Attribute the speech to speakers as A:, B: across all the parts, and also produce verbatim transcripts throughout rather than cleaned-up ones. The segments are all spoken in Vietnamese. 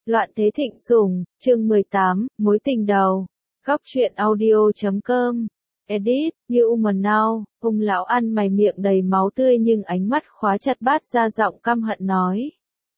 A: Loạn thế thịnh sủng, chương mười tám, mối tình đầu. Góc truyện audio chấm com. Edit, như Woman Now, ông lão ăn mày miệng đầy máu tươi nhưng ánh mắt khóa chặt Bát Gia, giọng căm hận nói.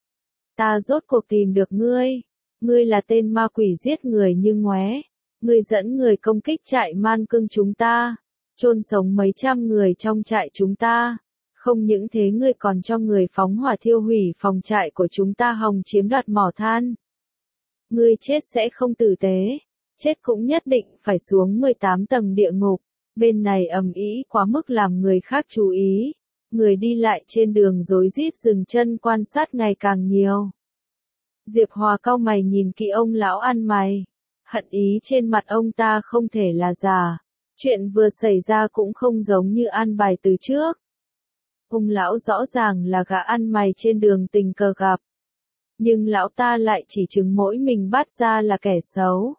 A: Ta rốt cuộc tìm được ngươi. Ngươi là tên ma quỷ giết người như ngoé. Ngươi dẫn người công kích trại man cương chúng ta. Chôn sống mấy trăm người trong trại chúng ta. Không những thế ngươi còn cho người phóng hỏa thiêu hủy phòng trại của chúng ta hòng chiếm đoạt mỏ than. Ngươi chết sẽ không tử tế, chết cũng nhất định phải xuống mười tám tầng địa ngục. Bên này ầm ĩ quá mức làm người khác chú ý, người đi lại trên đường rối rít dừng chân quan sát ngày càng nhiều. Diệp Hòa cau mày nhìn kỹ ông lão ăn mày, hận ý trên mặt ông ta không thể là giả, chuyện vừa xảy ra cũng không giống như an bài từ trước. Ông lão rõ ràng là gã ăn mày trên đường tình cờ gặp. Nhưng lão ta lại chỉ trừng mỗi mình Bát Gia là kẻ xấu.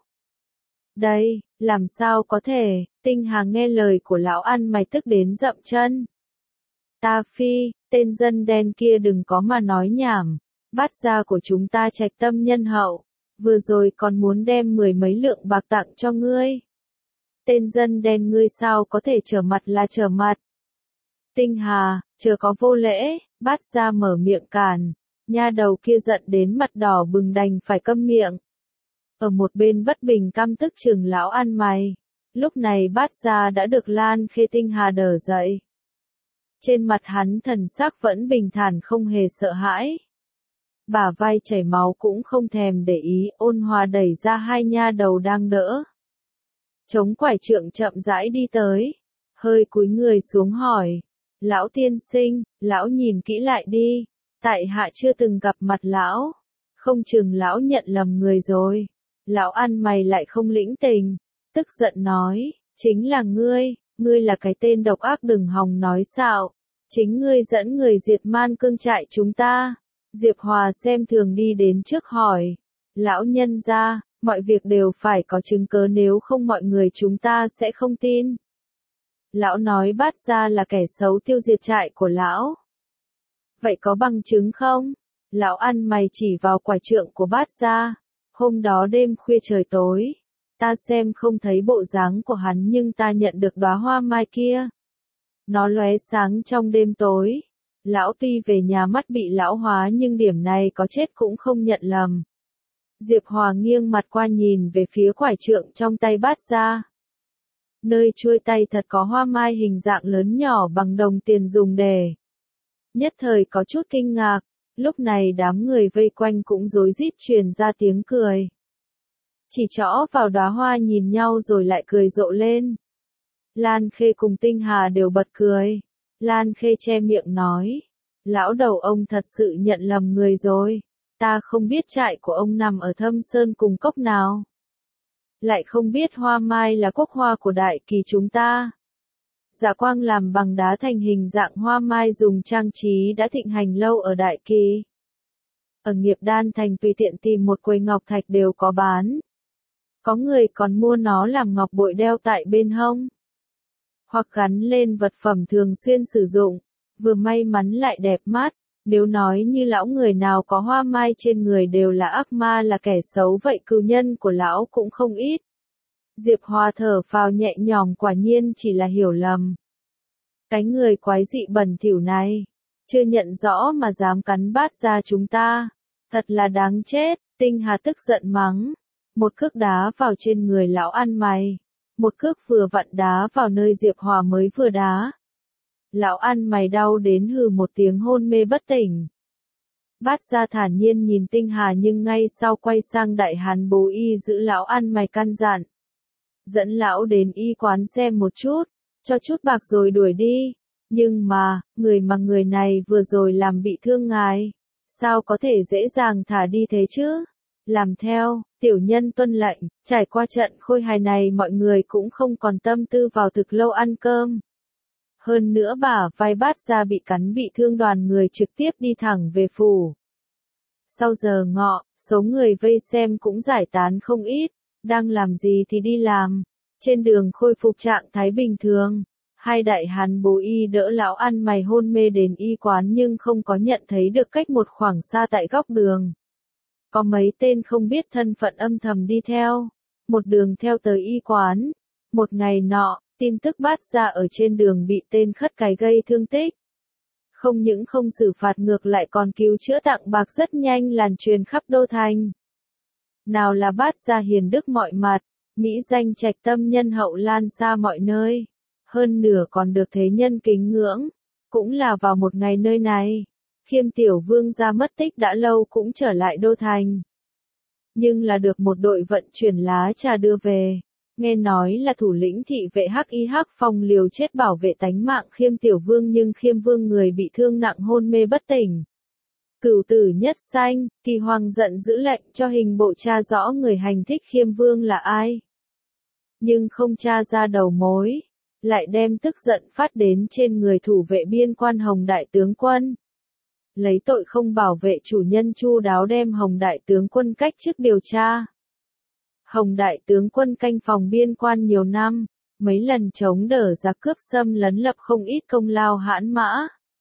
A: Đây, làm sao có thể, Tinh Hà nghe lời của lão ăn mày tức đến dậm chân. Ta phi, tên dân đen kia đừng có mà nói nhảm, Bát Gia của chúng ta trạch tâm nhân hậu, vừa rồi còn muốn đem mười mấy lượng bạc tặng cho ngươi. Tên dân đen ngươi sao có thể trở mặt là trở mặt. Tinh Hà, chờ có vô lễ, Bát Gia mở miệng cản. Nha đầu kia giận đến mặt đỏ bừng đành phải câm miệng. Ở một bên bất bình căm tức chừng lão ăn mày. Lúc này Bát Gia đã được Lan Khê Tinh Hà đỡ dậy. Trên mặt hắn thần sắc vẫn bình thản không hề sợ hãi. Bả vai chảy máu cũng không thèm để ý, ôn hòa đẩy ra hai nha đầu đang đỡ. Chống quải trượng chậm rãi đi tới. Hơi cúi người xuống hỏi. Lão tiên sinh, lão nhìn kỹ lại đi. Tại hạ chưa từng gặp mặt lão, không chừng lão nhận lầm người rồi. Lão ăn mày lại không lĩnh tình, tức giận nói, chính là ngươi, ngươi là cái tên độc ác đừng hòng nói xạo, chính ngươi dẫn người diệt man cương trại chúng ta. Diệp Hòa xem thường đi đến trước hỏi, lão nhân gia, mọi việc đều phải có chứng cớ nếu không mọi người chúng ta sẽ không tin. Lão nói Bát Gia là kẻ xấu tiêu diệt trại của lão. Vậy có bằng chứng không? Lão ăn mày chỉ vào quải trượng của Bát Gia. Hôm đó đêm khuya trời tối, ta xem không thấy bộ dáng của hắn nhưng ta nhận được đóa hoa mai kia. Nó lóe sáng trong đêm tối. Lão tuy về nhà mắt bị lão hóa nhưng điểm này có chết cũng không nhận lầm. Diệp Hòa nghiêng mặt qua nhìn về phía quải trượng trong tay Bát Gia. Nơi chuôi tay thật có hoa mai hình dạng lớn nhỏ bằng đồng tiền dùng để. Nhất thời có chút kinh ngạc, lúc này đám người vây quanh cũng rối rít truyền ra tiếng cười. Chỉ trỏ vào đóa hoa nhìn nhau rồi lại cười rộ lên. Lan Khê cùng Tinh Hà đều bật cười. Lan Khê che miệng nói, lão đầu ông thật sự nhận lầm người rồi, ta không biết trại của ông nằm ở Thâm Sơn cùng cốc nào. Lại không biết hoa mai là quốc hoa của Đại Kỳ chúng ta. Dạ quang làm bằng đá thành hình dạng hoa mai dùng trang trí đã thịnh hành lâu ở Đại Kỳ. Ở Nghiệp Đan Thành tùy tiện tìm một quầy ngọc thạch đều có bán. Có người còn mua nó làm ngọc bội đeo tại bên hông. Hoặc gắn lên vật phẩm thường xuyên sử dụng, vừa may mắn lại đẹp mắt. Nếu nói như lão người nào có hoa mai trên người đều là ác ma là kẻ xấu vậy cừu nhân của lão cũng không ít. Diệp Hòa thở phào nhẹ nhõm quả nhiên chỉ là hiểu lầm. Cái người quái dị bẩn thỉu này, chưa nhận rõ mà dám cắn Bát Gia chúng ta, thật là đáng chết. Tinh Hà tức giận mắng, một cước đá vào trên người lão ăn mày, một cước vừa vặn đá vào nơi Diệp Hòa mới vừa đá. Lão ăn mày đau đến hừ một tiếng hôn mê bất tỉnh. Bát Gia thản nhiên nhìn Tinh Hà nhưng ngay sau quay sang đại hán bố y giữ lão ăn mày căn dặn. Dẫn lão đến y quán xem một chút, cho chút bạc rồi đuổi đi. Nhưng mà, người mà người này vừa rồi làm bị thương ngài, sao có thể dễ dàng thả đi thế chứ? Làm theo, tiểu nhân tuân lệnh, trải qua trận khôi hài này mọi người cũng không còn tâm tư vào thực lâu ăn cơm. Hơn nữa bả vai Bát Gia bị cắn bị thương đoàn người trực tiếp đi thẳng về phủ. Sau giờ ngọ, số người vây xem cũng giải tán không ít, đang làm gì thì đi làm. Trên đường khôi phục trạng thái bình thường, hai đại hán bố y đỡ lão ăn mày hôn mê đến y quán nhưng không có nhận thấy được cách một khoảng xa tại góc đường. Có mấy tên không biết thân phận âm thầm đi theo, một đường theo tới y quán. Một ngày nọ, tin tức Bát Gia ở trên đường bị tên khất cái gây thương tích. Không những không xử phạt ngược lại còn cứu chữa tặng bạc rất nhanh lan truyền khắp đô thành. Nào là Bát Gia hiền đức mọi mặt, mỹ danh trạch tâm nhân hậu lan xa mọi nơi. Hơn nửa còn được thế nhân kính ngưỡng. Cũng là vào một ngày nơi này, Khiêm tiểu vương gia mất tích đã lâu cũng trở lại đô thành. Nhưng là được một đội vận chuyển lá trà đưa về. Nghe nói là thủ lĩnh thị vệ Hắc Y Hắc Phong liều chết bảo vệ tánh mạng Khiêm tiểu vương, nhưng Khiêm vương người bị thương nặng hôn mê bất tỉnh. Cửu tử nhất sanh, Kỳ Hoàng giận giữ lệnh cho hình bộ tra rõ người hành thích Khiêm vương là ai. Nhưng không tra ra đầu mối, lại đem tức giận phát đến trên người thủ vệ biên quan Hồng đại tướng quân. Lấy tội không bảo vệ chủ nhân chu đáo đem Hồng đại tướng quân cách chức điều tra. Hồng đại tướng quân canh phòng biên quan nhiều năm, mấy lần chống đỡ giặc cướp xâm lấn lập không ít công lao hãn mã.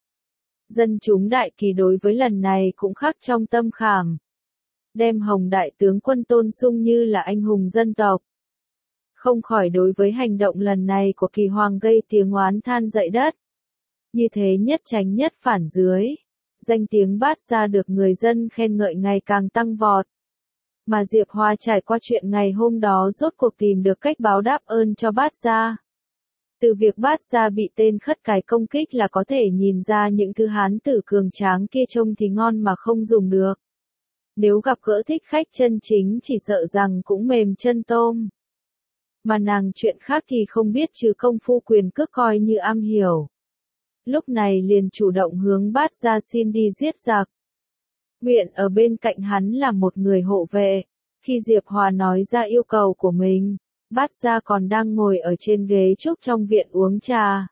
A: Dân chúng đại kỳ đối với lần này cũng khắc trong tâm khảm. Đem Hồng đại tướng quân tôn sung như là anh hùng dân tộc. Không khỏi đối với hành động lần này của Kỳ Hoàng gây tiếng oán than dậy đất. Như thế nhất tránh nhất phản dưới. Danh tiếng Bát Gia được người dân khen ngợi ngày càng tăng vọt. Mà Diệp Hòa trải qua chuyện ngày hôm đó rốt cuộc tìm được cách báo đáp ơn cho Bát Gia. Từ việc Bát Gia bị tên khất cái công kích là có thể nhìn ra những thứ hán tử cường tráng kia trông thì ngon mà không dùng được. Nếu gặp gỡ thích khách chân chính chỉ sợ rằng cũng mềm chân tôm. Mà nàng chuyện khác thì không biết trừ công phu quyền cước coi như am hiểu. Lúc này liền chủ động hướng Bát Gia xin đi giết giặc. Nguyện ở bên cạnh hắn là một người hộ vệ. Khi Diệp Hòa nói ra yêu cầu của mình, Bát Gia còn đang ngồi ở trên ghế trúc trong viện uống trà.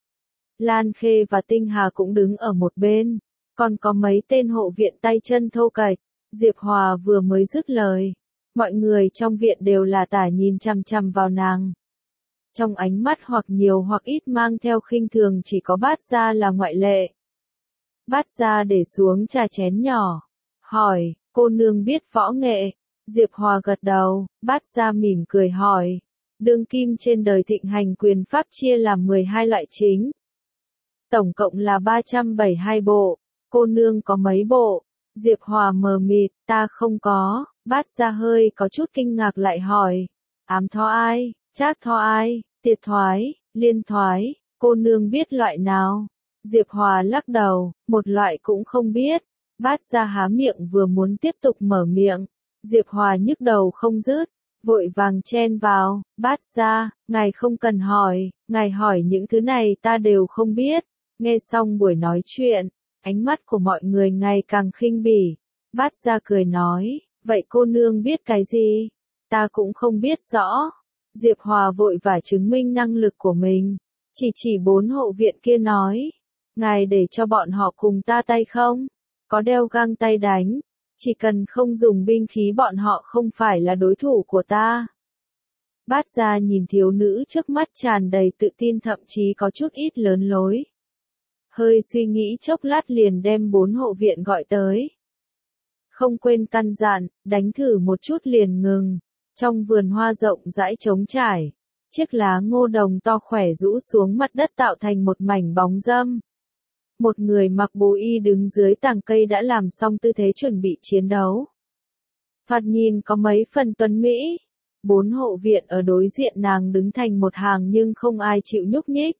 A: Lan Khê và Tinh Hà cũng đứng ở một bên, còn có mấy tên hộ viện tay chân thô kệch. Diệp Hòa vừa mới dứt lời, mọi người trong viện đều là tả nhìn chằm chằm vào nàng. Trong ánh mắt hoặc nhiều hoặc ít mang theo khinh thường, chỉ có Bát Gia là ngoại lệ. Bát Gia để xuống trà chén nhỏ, hỏi, cô nương biết võ nghệ? Diệp Hòa gật đầu. Bát Gia mỉm cười hỏi, đương kim trên đời thịnh hành quyền pháp chia làm mười hai loại chính. Tổng cộng là ba trăm bảy mươi hai bộ, cô nương có mấy bộ? Diệp Hòa mờ mịt, ta không có. Bát Gia hơi có chút kinh ngạc lại hỏi, ám thoái ai, trác thoái ai, tiệt thoái, liên thoái, cô nương biết loại nào? Diệp Hòa lắc đầu, một loại cũng không biết. Bát Gia há miệng vừa muốn tiếp tục mở miệng, Diệp Hòa nhức đầu không dứt, vội vàng chen vào, Bát Gia, ngài không cần hỏi, ngài hỏi những thứ này ta đều không biết. Nghe xong buổi nói chuyện, ánh mắt của mọi người ngày càng khinh bỉ. Bát Gia cười nói, vậy cô nương biết cái gì? Ta cũng không biết rõ. Diệp Hòa vội vã chứng minh năng lực của mình, chỉ chỉ bốn hộ viện kia nói, ngài để cho bọn họ cùng ta tay không? Có đeo găng tay đánh, chỉ cần không dùng binh khí bọn họ không phải là đối thủ của ta. Bát Gia nhìn thiếu nữ trước mắt tràn đầy tự tin, thậm chí có chút ít lớn lối. Hơi suy nghĩ chốc lát liền đem bốn hộ viện gọi tới. Không quên căn dặn, đánh thử một chút liền ngừng. Trong vườn hoa rộng rãi trống trải, chiếc lá ngô đồng to khỏe rũ xuống mặt đất tạo thành một mảnh bóng râm. Một người mặc bố y đứng dưới tàng cây đã làm xong tư thế chuẩn bị chiến đấu. Thoạt nhìn có mấy phần tuấn mỹ. Bốn hộ viện ở đối diện nàng đứng thành một hàng nhưng không ai chịu nhúc nhích.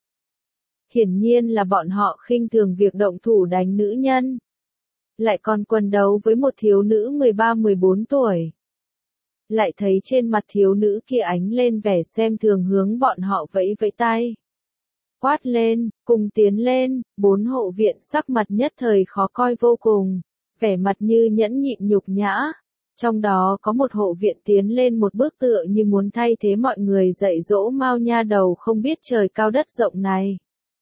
A: Hiển nhiên là bọn họ khinh thường việc động thủ đánh nữ nhân. Lại còn quần đấu với một thiếu nữ mười ba mười bốn tuổi. Lại thấy trên mặt thiếu nữ kia ánh lên vẻ xem thường, hướng bọn họ vẫy vẫy tay. Quát lên, cùng tiến lên. Bốn hộ viện sắc mặt nhất thời khó coi vô cùng, vẻ mặt như nhẫn nhịn nhục nhã. Trong đó có một hộ viện tiến lên một bước tựa như muốn thay thế mọi người dạy dỗ Mao nha đầu không biết trời cao đất rộng này.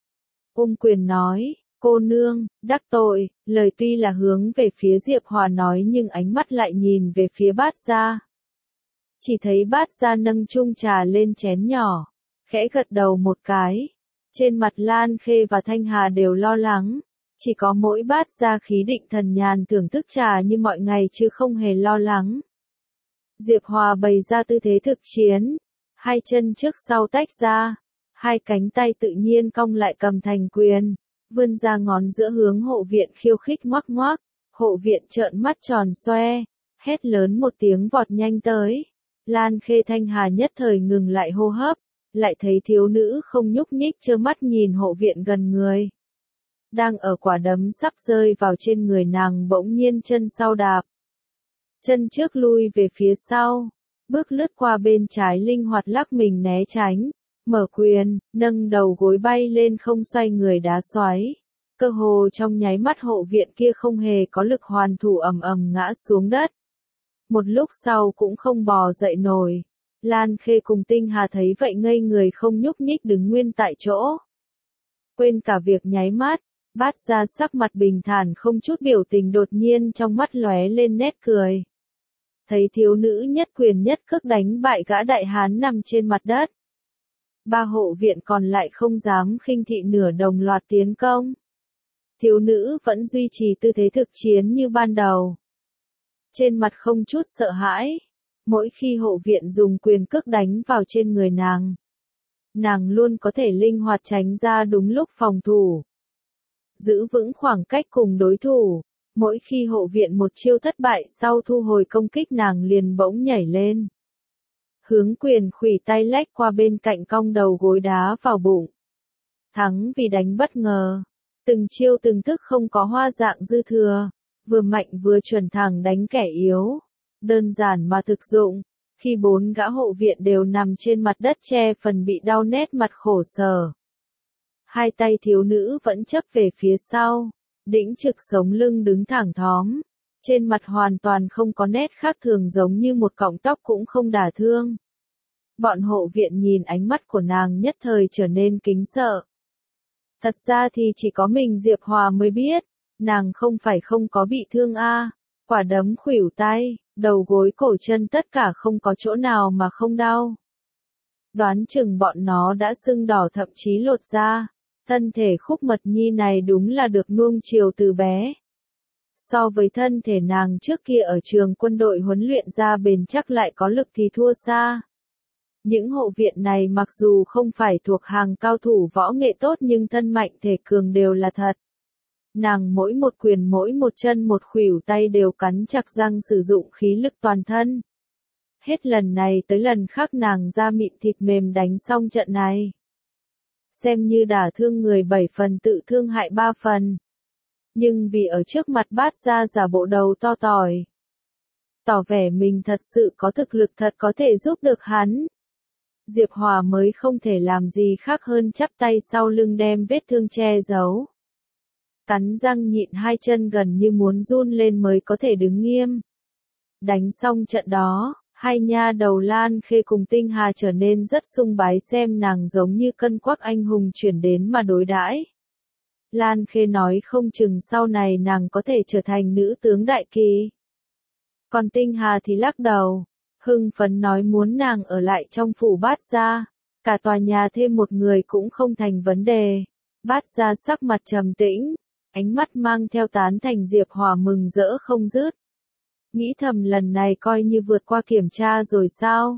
A: Ôm quyền nói, cô nương, đắc tội. Lời tuy là hướng về phía Diệp Hòa nói nhưng ánh mắt lại nhìn về phía Bát Gia. Chỉ thấy Bát Gia nâng chung trà lên chén nhỏ, khẽ gật đầu một cái. Trên mặt Lan Khê và Thanh Hà đều lo lắng. Chỉ có mỗi Bát Gia khí định thần nhàn thưởng thức trà như mọi ngày chứ không hề lo lắng. Diệp Hòa bày ra tư thế thực chiến, hai chân trước sau tách ra, hai cánh tay tự nhiên cong lại cầm thành quyền, vươn ra ngón giữa hướng hộ viện khiêu khích ngoắc ngoắc, hộ viện trợn mắt tròn xoe, hét lớn một tiếng vọt nhanh tới. Lan Khê Thanh Hà nhất thời ngừng lại hô hấp, lại thấy thiếu nữ không nhúc nhích trơ mắt nhìn hộ viện gần người. Đang ở quả đấm sắp rơi vào trên người nàng bỗng nhiên chân sau đạp. Chân trước lui về phía sau, bước lướt qua bên trái linh hoạt lắc mình né tránh, mở quyền, nâng đầu gối bay lên không xoay người đá xoáy. Cơ hồ trong nháy mắt hộ viện kia không hề có lực hoàn thủ ầm ầm ngã xuống đất. Một lúc sau cũng không bò dậy nổi. Lan Khê cùng Tinh Hà thấy vậy ngây người không nhúc nhích đứng nguyên tại chỗ. Quên cả việc nháy mắt, Bát Gia sắc mặt bình thản không chút biểu tình đột nhiên trong mắt lóe lên nét cười. Thấy thiếu nữ nhất quyền nhất cước đánh bại gã đại hán nằm trên mặt đất. Ba hộ viện còn lại không dám khinh thị nửa đồng loạt tiến công. Thiếu nữ vẫn duy trì tư thế thực chiến như ban đầu. Trên mặt không chút sợ hãi. Mỗi khi hộ viện dùng quyền cước đánh vào trên người nàng, nàng luôn có thể linh hoạt tránh ra đúng lúc phòng thủ. Giữ vững khoảng cách cùng đối thủ, mỗi khi hộ viện một chiêu thất bại sau thu hồi công kích nàng liền bỗng nhảy lên. Hướng quyền khuỷu tay lách qua bên cạnh cong đầu gối đá vào bụng. Thắng vì đánh bất ngờ, từng chiêu từng thức không có hoa dạng dư thừa, vừa mạnh vừa chuẩn thẳng đánh kẻ yếu. Đơn giản mà thực dụng, khi bốn gã hộ viện đều nằm trên mặt đất che phần bị đau nét mặt khổ sở. Hai tay thiếu nữ vẫn chấp về phía sau, đĩnh trực sống lưng đứng thẳng thóm, trên mặt hoàn toàn không có nét khác thường giống như một cọng tóc cũng không đả thương. Bọn hộ viện nhìn ánh mắt của nàng nhất thời trở nên kính sợ. Thật ra thì chỉ có mình Diệp Hòa mới biết, nàng không phải không có bị thương a, quả đấm khuỷu tay, đầu gối cổ chân tất cả không có chỗ nào mà không đau. Đoán chừng bọn nó đã sưng đỏ thậm chí lột da, thân thể Khúc Mật Nhi này đúng là được nuông chiều từ bé. So với thân thể nàng trước kia ở trường quân đội huấn luyện ra bền chắc lại có lực thì thua xa. Những hộ viện này mặc dù không phải thuộc hàng cao thủ võ nghệ tốt nhưng thân mạnh thể cường đều là thật. Nàng mỗi một quyền mỗi một chân một khuỷu tay đều cắn chặt răng sử dụng khí lực toàn thân. Hết lần này tới lần khác nàng da mịn thịt mềm đánh xong trận này. Xem như đả thương người bảy phần tự thương hại ba phần. Nhưng vì ở trước mặt Bát Gia giả bộ đầu to tỏi. Tỏ vẻ mình thật sự có thực lực thật có thể giúp được hắn. Diệp Hòa mới không thể làm gì khác hơn chắp tay sau lưng đem vết thương che giấu. Cắn răng nhịn hai chân gần như muốn run lên mới có thể đứng nghiêm. Đánh xong trận đó, hai nha đầu Lan Khê cùng Tinh Hà trở nên rất sung bái xem nàng giống như cân quắc anh hùng chuyển đến mà đối đãi. Lan Khê nói không chừng sau này nàng có thể trở thành nữ tướng đại kỳ. Còn Tinh Hà thì lắc đầu, hưng phấn nói muốn nàng ở lại trong phủ Bát Gia, cả tòa nhà thêm một người cũng không thành vấn đề. Bát Gia sắc mặt trầm tĩnh, ánh mắt mang theo tán thành Diệp Hòa mừng rỡ không dứt. Nghĩ thầm lần này coi như vượt qua kiểm tra rồi sao?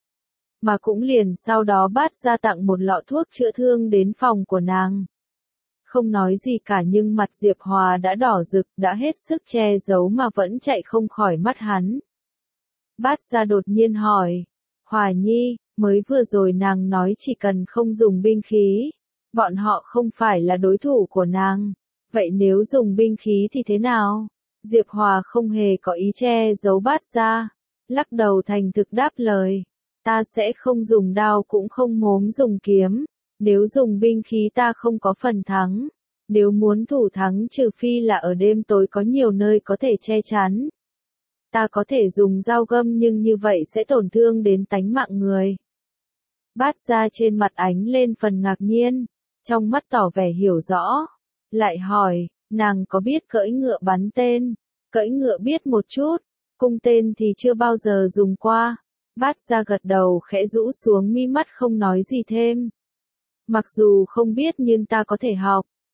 A: Mà cũng liền sau đó Bát Gia tặng một lọ thuốc chữa thương đến phòng của nàng. Không nói gì cả nhưng mặt Diệp Hòa đã đỏ rực, đã hết sức che giấu mà vẫn chạy không khỏi mắt hắn. Bát Gia đột nhiên hỏi, Hòa Nhi, mới vừa rồi nàng nói chỉ cần không dùng binh khí, bọn họ không phải là đối thủ của nàng, vậy nếu dùng binh khí thì thế nào? Diệp Hòa không hề có ý che giấu Bát Gia, lắc đầu thành thực đáp lời, ta sẽ không dùng đao cũng không mốm dùng kiếm, nếu dùng binh khí ta không có phần thắng, nếu muốn thủ thắng trừ phi là ở đêm tối có nhiều nơi có thể che chắn. Ta có thể dùng dao găm nhưng như vậy sẽ tổn thương đến tánh mạng người. Bát Gia trên mặt ánh lên phần ngạc nhiên, trong mắt tỏ vẻ hiểu rõ, lại hỏi, nàng có biết cưỡi ngựa bắn tên? Cưỡi ngựa biết một chút, cung tên thì chưa bao giờ dùng qua. Bát Gia gật đầu khẽ rũ xuống mi mắt không nói gì thêm. Mặc dù không biết nhưng ta có thể học,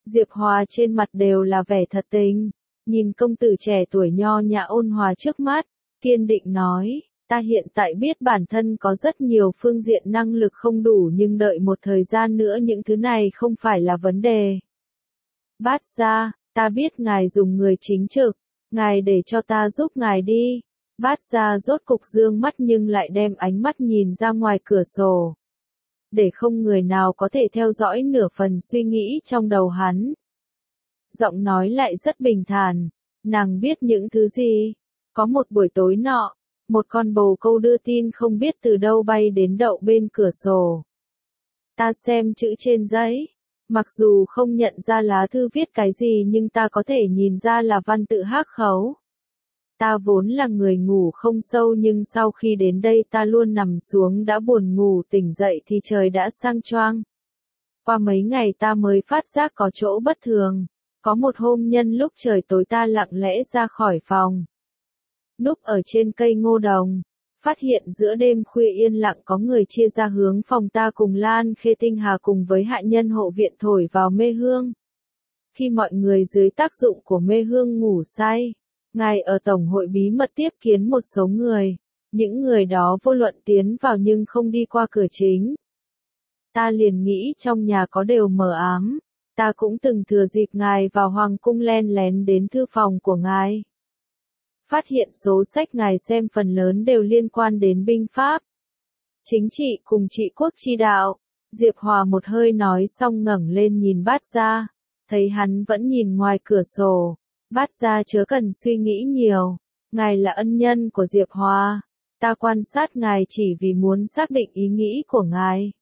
A: Diệp Hòa trên mặt đều là vẻ thật tình, nhìn công tử trẻ tuổi nho nhã ôn hòa trước mắt, kiên định nói, ta hiện tại biết bản thân có rất nhiều phương diện năng lực không đủ nhưng đợi một thời gian nữa những thứ này không phải là vấn đề. Bát gia, ta biết ngài dùng người chính trực, ngài để cho ta giúp ngài đi. Bát gia rốt cục dương mắt nhưng lại đem ánh mắt nhìn ra ngoài cửa sổ. Để không người nào có thể theo dõi nửa phần suy nghĩ trong đầu hắn. Giọng nói lại rất bình thản, nàng biết những thứ gì. Có một buổi tối nọ, một con bồ câu đưa tin không biết từ đâu bay đến đậu bên cửa sổ. Ta xem chữ trên giấy, mặc dù không nhận ra lá thư viết cái gì nhưng ta có thể nhìn ra là văn tự Hắc khấu. Ta vốn là người ngủ không sâu nhưng sau khi đến đây ta luôn nằm xuống đã buồn ngủ, tỉnh dậy thì trời đã sang choang. Qua mấy ngày ta mới phát giác có chỗ bất thường. Có một hôm nhân lúc trời tối ta lặng lẽ ra khỏi phòng. Núp ở trên cây ngô đồng, phát hiện giữa đêm khuya yên lặng có người chia ra hướng phòng ta cùng Lan Khê Tinh Hà cùng với hạ nhân hộ viện thổi vào mê hương. Khi mọi người dưới tác dụng của mê hương ngủ say, ngài ở Tổng hội bí mật tiếp kiến một số người, những người đó vô luận tiến vào nhưng không đi qua cửa chính. Ta liền nghĩ trong nhà có đều mờ ám, ta cũng từng thừa dịp ngài vào hoàng cung len lén đến thư phòng của ngài. Phát hiện số sách ngài xem phần lớn đều liên quan đến binh pháp, chính trị cùng trị quốc chi đạo. Diệp Hòa một hơi nói xong ngẩng lên nhìn Bát gia, thấy hắn vẫn nhìn ngoài cửa sổ. Bát gia chớ cần suy nghĩ nhiều, ngài là ân nhân của Diệp Hòa, ta quan sát ngài chỉ vì muốn xác định ý nghĩ của ngài.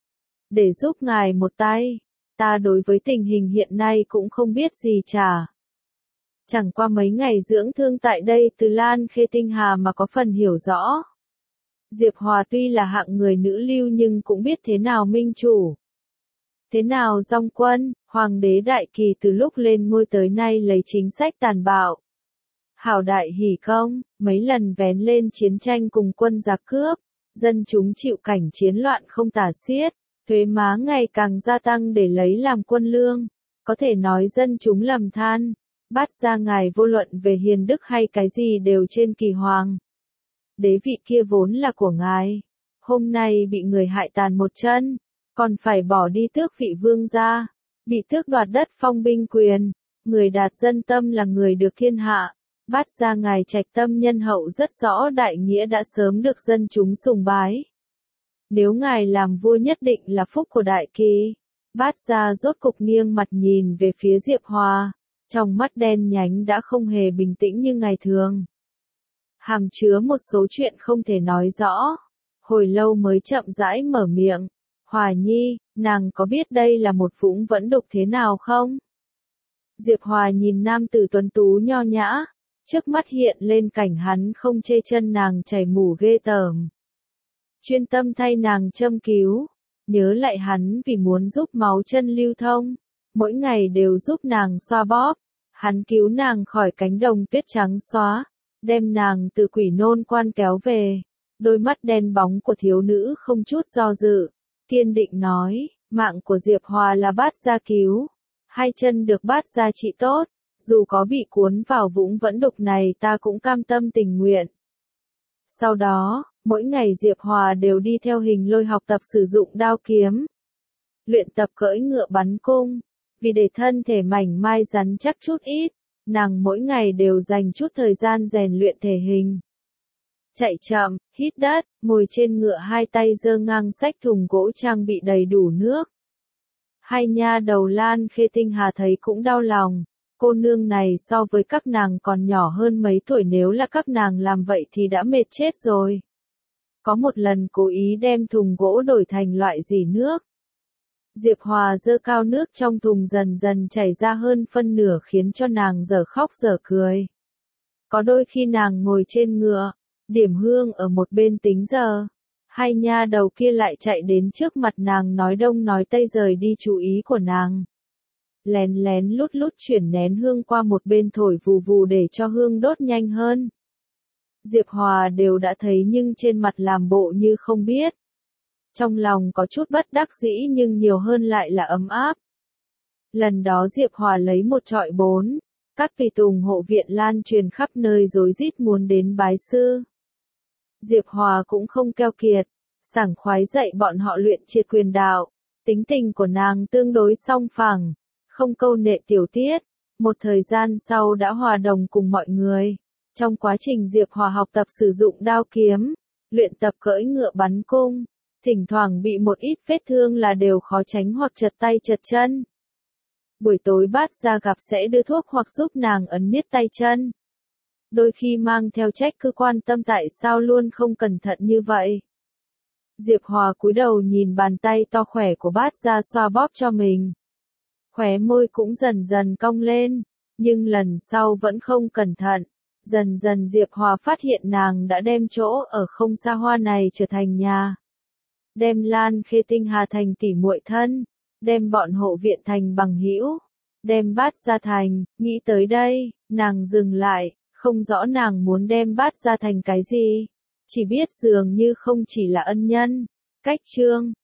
A: Để giúp ngài một tay, ta đối với tình hình hiện nay cũng không biết gì cả. Chẳng qua mấy ngày dưỡng thương tại đây từ Lan Khê Tinh Hà mà có phần hiểu rõ. Diệp Hòa tuy là hạng người nữ lưu nhưng cũng biết thế nào minh chủ. Thế nào dòng quân, hoàng đế Đại Kỳ từ lúc lên ngôi tới nay lấy chính sách tàn bạo. Hảo đại hỉ công, mấy lần vén lên chiến tranh cùng quân giặc cướp, dân chúng chịu cảnh chiến loạn không tả xiết, thuế má ngày càng gia tăng để lấy làm quân lương, có thể nói dân chúng lầm than. Bát gia ngài vô luận về hiền đức hay cái gì đều trên kỳ hoàng. Đế vị kia vốn là của ngài, hôm nay bị người hại tàn một chân, còn phải bỏ đi tước vị vương gia, bị tước đoạt đất phong binh quyền, người đạt dân tâm là người được thiên hạ. Bát gia ngài trạch tâm nhân hậu rất rõ đại nghĩa đã sớm được dân chúng sùng bái. Nếu ngài làm vua nhất định là phúc của Đại Kỳ. Bát gia rốt cục nghiêng mặt nhìn về phía Diệp Hòa, trong mắt đen nhánh đã không hề bình tĩnh như ngày thường. Hàm chứa một số chuyện không thể nói rõ, hồi lâu mới chậm rãi mở miệng. Hòa nhi, nàng có biết đây là một vũng vẫn đục thế nào không? Diệp Hòa nhìn nam tử tuấn tú nho nhã, trước mắt hiện lên cảnh hắn không chê chân nàng chảy mủ ghê tởm. Chuyên tâm thay nàng châm cứu, nhớ lại hắn vì muốn giúp máu chân lưu thông, mỗi ngày đều giúp nàng xoa bóp, hắn cứu nàng khỏi cánh đồng tuyết trắng xóa, đem nàng từ quỷ nôn quan kéo về. Đôi mắt đen bóng của thiếu nữ không chút do dự, kiên định nói, mạng của Diệp Hòa là Bát gia cứu, hai chân được Bát gia trị tốt, dù có bị cuốn vào vũng vẫn đục này ta cũng cam tâm tình nguyện. Sau đó, mỗi ngày Diệp Hòa đều đi theo Hình Lôi học tập sử dụng đao kiếm, luyện tập cưỡi ngựa bắn cung, vì để thân thể mảnh mai rắn chắc chút ít, nàng mỗi ngày đều dành chút thời gian rèn luyện thể hình. Chạy chậm, hít đất, ngồi trên ngựa hai tay giơ ngang xách thùng gỗ trang bị đầy đủ nước. Hai nha đầu Lan Khê Tinh Hà thấy cũng đau lòng, cô nương này so với các nàng còn nhỏ hơn mấy tuổi, nếu là các nàng làm vậy thì đã mệt chết rồi. Có một lần cố ý đem thùng gỗ đổi thành loại dỉ nước. Diệp Hòa giơ cao nước trong thùng dần dần chảy ra hơn phân nửa khiến cho nàng dở khóc dở cười. Có đôi khi nàng ngồi trên ngựa, điểm hương ở một bên tính giờ, hai nha đầu kia lại chạy đến trước mặt nàng nói đông nói tây rời đi chú ý của nàng. Lén lén lút lút chuyển nén hương qua một bên thổi vù vù để cho hương đốt nhanh hơn. Diệp Hòa đều đã thấy nhưng trên mặt làm bộ như không biết. Trong lòng có chút bất đắc dĩ nhưng nhiều hơn lại là ấm áp. Lần đó Diệp Hòa lấy một trọi bốn, các tùy tùng hộ viện lan truyền khắp nơi rối rít muốn đến bái sư. Diệp Hòa cũng không keo kiệt, sảng khoái dạy bọn họ luyện triệt quyền đạo. Tính tình của nàng tương đối song phẳng, không câu nệ tiểu tiết, một thời gian sau đã hòa đồng cùng mọi người. Trong quá trình Diệp Hòa học tập sử dụng đao kiếm, luyện tập cưỡi ngựa bắn cung, thỉnh thoảng bị một ít vết thương là đều khó tránh hoặc chật tay chật chân. Buổi tối Bát Gia gặp sẽ đưa thuốc hoặc giúp nàng ấn niết tay chân. Đôi khi mang theo trách cứ quan tâm tại sao luôn không cẩn thận như vậy. Diệp Hòa cúi đầu nhìn bàn tay to khỏe của Bát Gia xoa bóp cho mình. Khóe môi cũng dần dần cong lên, nhưng lần sau vẫn không cẩn thận. Dần dần Diệp Hòa phát hiện nàng đã đem chỗ ở không xa hoa này trở thành nhà. Đem Lan Khê Tinh Hà thành tỉ muội thân, đem bọn hộ viện thành bằng hữu, đem Bát Gia thành, nghĩ tới đây, nàng dừng lại, không rõ nàng muốn đem Bát Gia thành cái gì. Chỉ biết dường như không chỉ là ân nhân. Cách chương